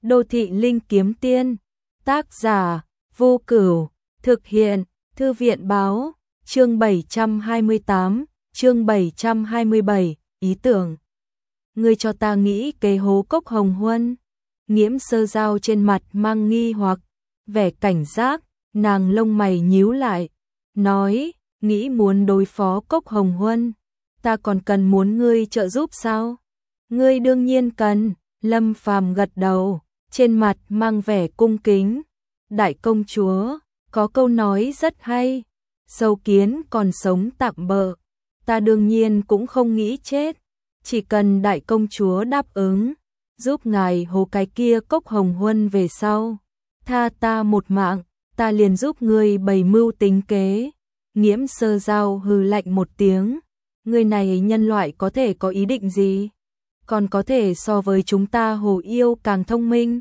Đô thị linh kiếm tiên, tác giả Vô Cửu, thực hiện Thư viện báo, chương 728, chương 727, ý tưởng. Ngươi cho ta nghĩ kế hố Cốc Hồng Huân. Nghiễm Sơ Giao trên mặt mang nghi hoặc, vẻ cảnh giác, nàng lông mày nhíu lại, nói, nghĩ muốn đối phó Cốc Hồng Huân, ta còn cần muốn ngươi trợ giúp sao? Ngươi đương nhiên cần. Lâm Phàm gật đầu, trên mặt mang vẻ cung kính. Đại công chúa, có câu nói rất hay, sâu kiến còn sống tạm bợ, ta đương nhiên cũng không nghĩ chết, chỉ cần đại công chúa đáp ứng, giúp ngài hố cái kia Cốc Hồng Huân về sau, tha ta một mạng, ta liền giúp ngươi bày mưu tính kế. Nghiễm Sơ Giao hừ lạnh một tiếng, người này nhân loại có thể có ý định gì? Còn có thể so với chúng ta hồ yêu càng thông minh.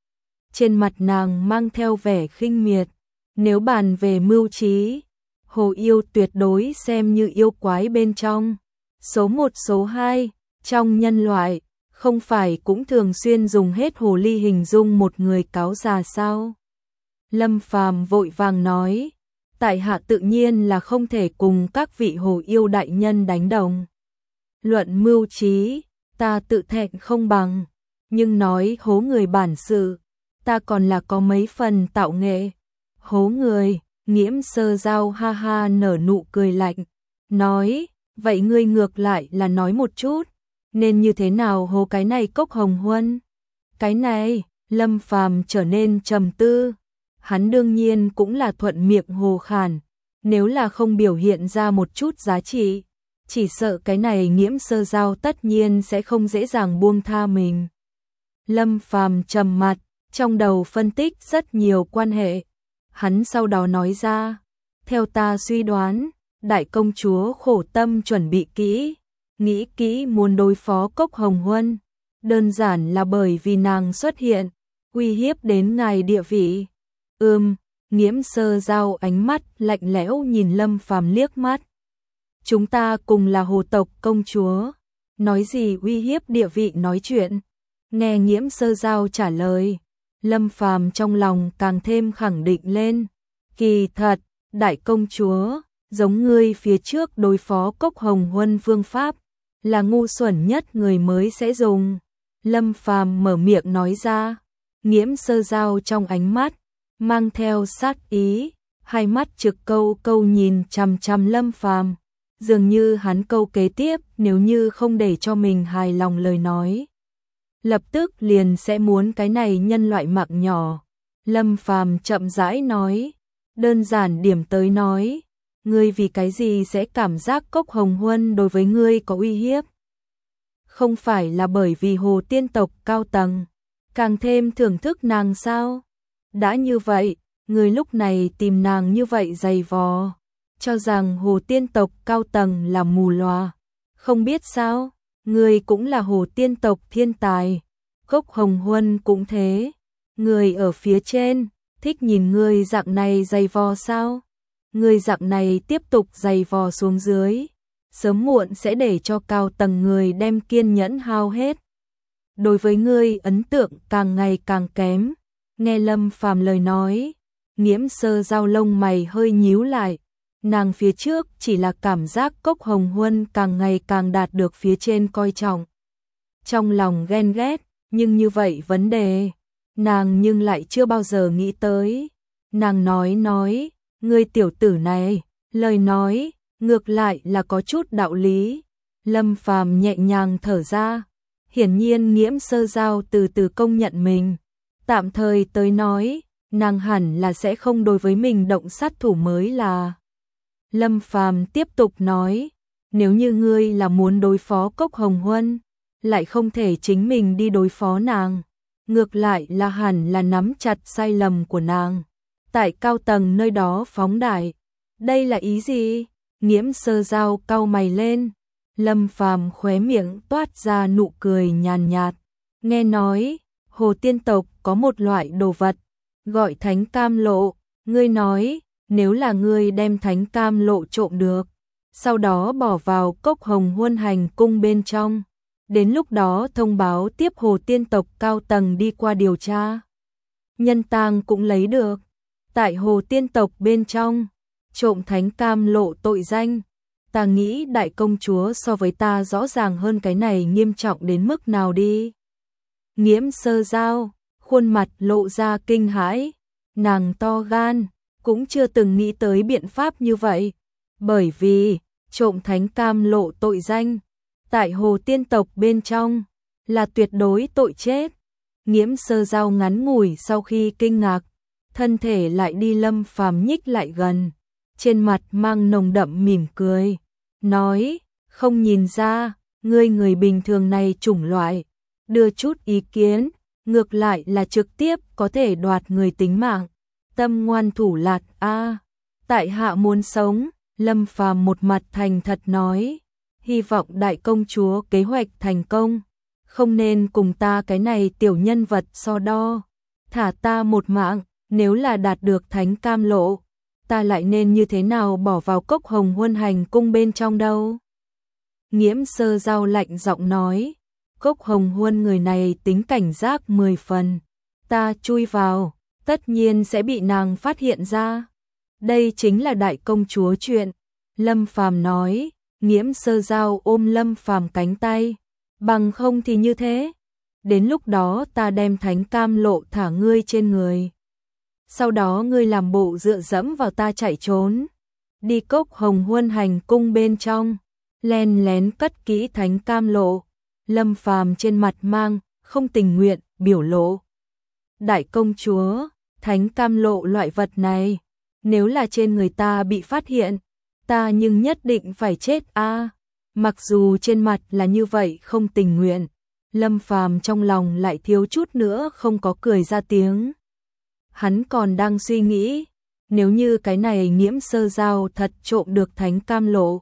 Trên mặt nàng mang theo vẻ khinh miệt, nếu bàn về mưu trí, hồ yêu tuyệt đối xem như yêu quái bên trong. Số 1 số 2, trong nhân loại, không phải cũng thường xuyên dùng hết hồ ly hình dung một người cáo già sao? Lâm Phàm vội vàng nói, tại hạ tự nhiên là không thể cùng các vị hồ yêu đại nhân đánh đồng. Luận mưu trí, ta tự thẹn không bằng, nhưng nói hố người bản sự, ta còn là có mấy phần tạo nghệ. Hố người, Nghiễm Sơ Giao ha ha nở nụ cười lạnh, nói, vậy ngươi ngược lại là nói một chút, nên như thế nào hố cái này Cốc Hồng Huân? Cái này, Lâm Phàm trở nên trầm tư, hắn đương nhiên cũng là thuận miệng hồ khản, nếu là không biểu hiện ra một chút giá trị, chỉ sợ cái này Nghiễm Sơ Giao tất nhiên sẽ không dễ dàng buông tha mình. Lâm Phàm trầm mặt, trong đầu phân tích rất nhiều quan hệ. Hắn sau đó nói ra, theo ta suy đoán, đại công chúa khổ tâm chuẩn bị kỹ, nghĩ kỹ muốn đối phó Cốc Hồng Huân, đơn giản là bởi vì nàng xuất hiện, uy hiếp đến ngài địa vị. Nghiễm Sơ Giao ánh mắt lạnh lẽo nhìn Lâm Phàm liếc mắt. Chúng ta cùng là hồ tộc công chúa, nói gì uy hiếp địa vị nói chuyện. Nghe Nghiễm Sơ Giao trả lời, Lâm Phàm trong lòng càng thêm khẳng định lên. Kỳ thật, đại công chúa, giống ngươi phía trước đối phó Cốc Hồng Huân phương pháp, là ngu xuẩn nhất người mới sẽ dùng. Lâm Phàm mở miệng nói ra, Nghiễm Sơ Giao trong ánh mắt, mang theo sát ý, hai mắt trực câu câu nhìn chằm chằm Lâm Phàm. Dường như hắn câu kế tiếp nếu như không để cho mình hài lòng lời nói, lập tức liền sẽ muốn cái này nhân loại mạng nhỏ. Lâm Phàm chậm rãi nói, đơn giản điểm tới nói, ngươi vì cái gì sẽ cảm giác Cốc Hồng Huân đối với ngươi có uy hiếp? Không phải là bởi vì hồ tiên tộc cao tầng, càng thêm thưởng thức nàng sao? Đã như vậy, ngươi lúc này tìm nàng như vậy dày vò, cho rằng hồ tiên tộc cao tầng là mù lòa, không biết sao, người cũng là hồ tiên tộc thiên tài, Cốc Hồng Huân cũng thế, người ở phía trên, thích nhìn người dạng này dày vò sao, người dạng này tiếp tục dày vò xuống dưới, sớm muộn sẽ để cho cao tầng người đem kiên nhẫn hao hết. Đối với ngươi ấn tượng càng ngày càng kém. Nghe Lâm Phàm lời nói, Nghiễm Sơ Giao lông mày hơi nhíu lại. Nàng phía trước chỉ là cảm giác Cốc Hồng Huân càng ngày càng đạt được phía trên coi trọng. Trong lòng ghen ghét, nhưng như vậy vấn đề, nàng nhưng lại chưa bao giờ nghĩ tới. Nàng nói, ngươi tiểu tử này, lời nói, ngược lại là có chút đạo lý. Lâm Phàm nhẹ nhàng thở ra, hiển nhiên Nghiễm Sơ Giao từ từ công nhận mình. Tạm thời tới nói, nàng hẳn là sẽ không đối với mình động sát thủ mới là. Lâm Phàm tiếp tục nói, nếu như ngươi là muốn đối phó Cốc Hồng Huân, lại không thể chính mình đi đối phó nàng, ngược lại là hẳn là nắm chặt sai lầm của nàng, tại cao tầng nơi đó phóng đại. Đây là ý gì? Nghiễm Sơ Giao cau mày lên. Lâm Phàm khóe miệng toát ra nụ cười nhàn nhạt, nghe nói, hồ tiên tộc có một loại đồ vật, gọi thánh cam lộ, ngươi nói, nếu là ngươi đem thánh cam lộ trộm được, sau đó bỏ vào Cốc Hồng Huân hành cung bên trong, Đến lúc đó thông báo tiếp Hồ Tiên tộc cao tầng đi qua điều tra. Nhân tang cũng lấy được. Tại Hồ Tiên tộc bên trong, trộm thánh cam lộ tội danh. Ta nghĩ đại công chúa so với ta rõ ràng hơn cái này nghiêm trọng đến mức nào đi. Nghiễm Sơ Giao, khuôn mặt lộ ra kinh hãi. Nàng to gan, cũng chưa từng nghĩ tới biện pháp như vậy. Bởi vì, trộm thánh cam lộ tội danh, tại Hồ Tiên tộc bên trong, là tuyệt đối tội chết. Nghiễm Sơ Giao ngắn ngủi sau khi kinh ngạc, thân thể lại đi Lâm Phàm nhích lại gần, trên mặt mang nồng đậm mỉm cười, nói, không nhìn ra, ngươi người bình thường này chủng loại, đưa chút ý kiến, ngược lại là trực tiếp có thể đoạt người tính mạng, tâm ngoan thủ lạt a. Tại hạ muốn sống, Lâm Phàm một mặt thành thật nói, hy vọng đại công chúa kế hoạch thành công, không nên cùng ta cái này tiểu nhân vật so đo, thả ta một mạng, nếu là đạt được thánh cam lộ, ta lại nên như thế nào bỏ vào cốc hồng huân hành cung bên trong đâu. Nghiễm Sơ Giao lạnh giọng nói, cốc hồng huân người này tính cảnh giác 10 phần, ta chui vào, tất nhiên sẽ bị nàng phát hiện ra. Đây chính là đại công chúa chuyện. Lâm Phàm nói, Nghiễm Sơ Giao ôm Lâm Phàm cánh tay, bằng không thì như thế. Đến lúc đó ta đem thánh cam lộ thả ngươi trên người. Sau đó ngươi làm bộ dựa dẫm vào ta chạy trốn. Đi cốc hồng huân hành cung bên trong, len lén cất kỹ thánh cam lộ. Lâm Phàm trên mặt mang, không tình nguyện, biểu lộ. Đại công chúa, thánh cam lộ loại vật này, nếu là trên người ta bị phát hiện, ta nhưng nhất định phải chết a. Mặc dù trên mặt là như vậy không tình nguyện, Lâm Phàm trong lòng lại thiếu chút nữa không có cười ra tiếng. Hắn còn đang suy nghĩ, nếu như cái này Nghiễm Sơ Giao thật trộm được thánh cam lộ,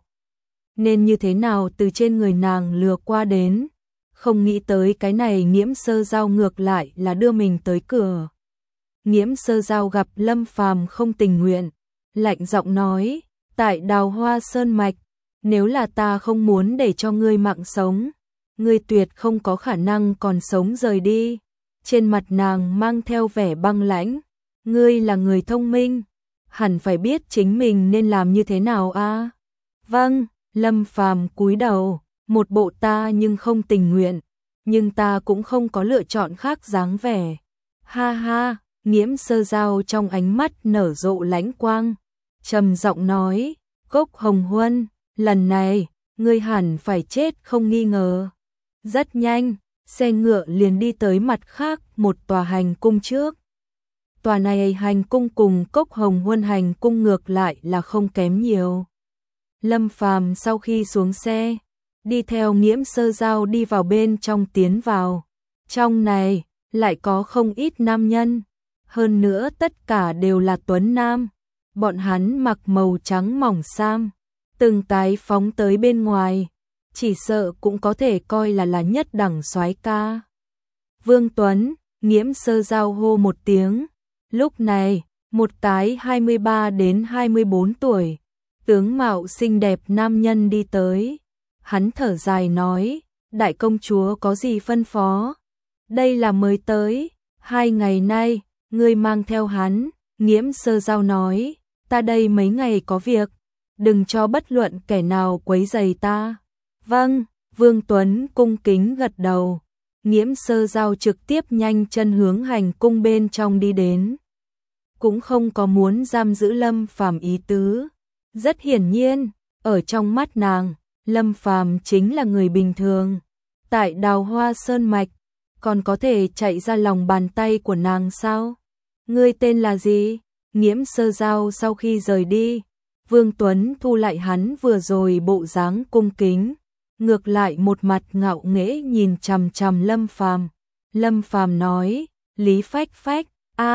nên như thế nào từ trên người nàng lừa qua đến, không nghĩ tới cái này Nghiễm Sơ Giao ngược lại là đưa mình tới cửa. Nghiễm Sơ Giao gặp Lâm Phàm không tình nguyện, lạnh giọng nói, tại Đào Hoa Sơn Mạch, nếu là ta không muốn để cho ngươi mạng sống, ngươi tuyệt không có khả năng còn sống rời đi. Trên mặt nàng mang theo vẻ băng lãnh, ngươi là người thông minh, hẳn phải biết chính mình nên làm như thế nào a. Vâng, Lâm Phàm cúi đầu, một bộ ta nhưng không tình nguyện, nhưng ta cũng không có lựa chọn khác dáng vẻ. Ha ha, Nghiễm Sơ Giao trong ánh mắt nở rộ lãnh quang, trầm giọng nói, cốc hồng huân, lần này, ngươi hẳn phải chết không nghi ngờ. Rất nhanh, xe ngựa liền đi tới mặt khác một tòa hành cung trước. Tòa này hành cung cùng cốc hồng huân hành cung ngược lại là không kém nhiều. Lâm Phàm sau khi xuống xe, đi theo Nghiễm Sơ Giao đi vào bên trong tiến vào. Trong này, lại có không ít nam nhân, hơn nữa tất cả đều là tuấn nam. Bọn hắn mặc màu trắng mỏng sam, từng cái phóng tới bên ngoài, chỉ sợ cũng có thể coi là nhất đẳng soái ca. Vương Tuấn, Nghiễm Sơ Giao hô một tiếng. Lúc này, một cái 23 đến 24 tuổi, tướng mạo xinh đẹp nam nhân đi tới. Hắn thở dài nói, đại công chúa có gì phân phó? Đây là mới tới, 2 ngày nay, ngươi mang theo hắn. Nghiễm Sơ Giao nói, ta đây mấy ngày có việc, đừng cho bất luận kẻ nào quấy rầy ta. Vâng, Vương Tuấn cung kính gật đầu. Nghiễm Sơ Giao trực tiếp nhanh chân hướng hành cung bên trong đi đến. Cũng không có muốn giam giữ Lâm Phàm ý tứ. Rất hiển nhiên, ở trong mắt nàng, Lâm Phàm chính là người bình thường. Tại Đào Hoa Sơn Mạch, còn có thể chạy ra lòng bàn tay của nàng sao? Ngươi tên là gì? Nghiễm Sơ Giao sau khi rời đi, Vương Tuấn thu lại hắn vừa rồi bộ dáng cung kính, ngược lại một mặt ngạo nghễ nhìn chằm chằm Lâm Phàm. Lâm Phàm nói, Lý Phách Phách,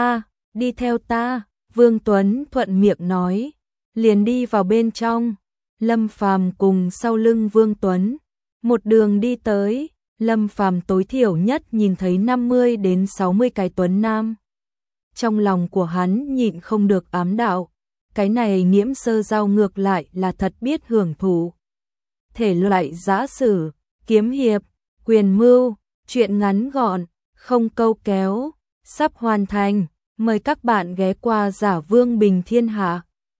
đi theo ta. Vương Tuấn thuận miệng nói, liền đi vào bên trong. Lâm Phàm cùng sau lưng Vương Tuấn, một đường đi tới. Lâm Phàm tối thiểu nhất nhìn thấy 50 đến 60 cái tuấn nam. Trong lòng của hắn nhịn không được ám đạo, cái này Nghiễm Sơ Giao ngược lại là thật biết hưởng thụ. Thể loại giã sử, kiếm hiệp, Quyền mưu, chuyện ngắn gọn, không câu kéo, sắp hoàn thành. Mời các bạn ghé qua Giả Vương Bình Thiên Hạ.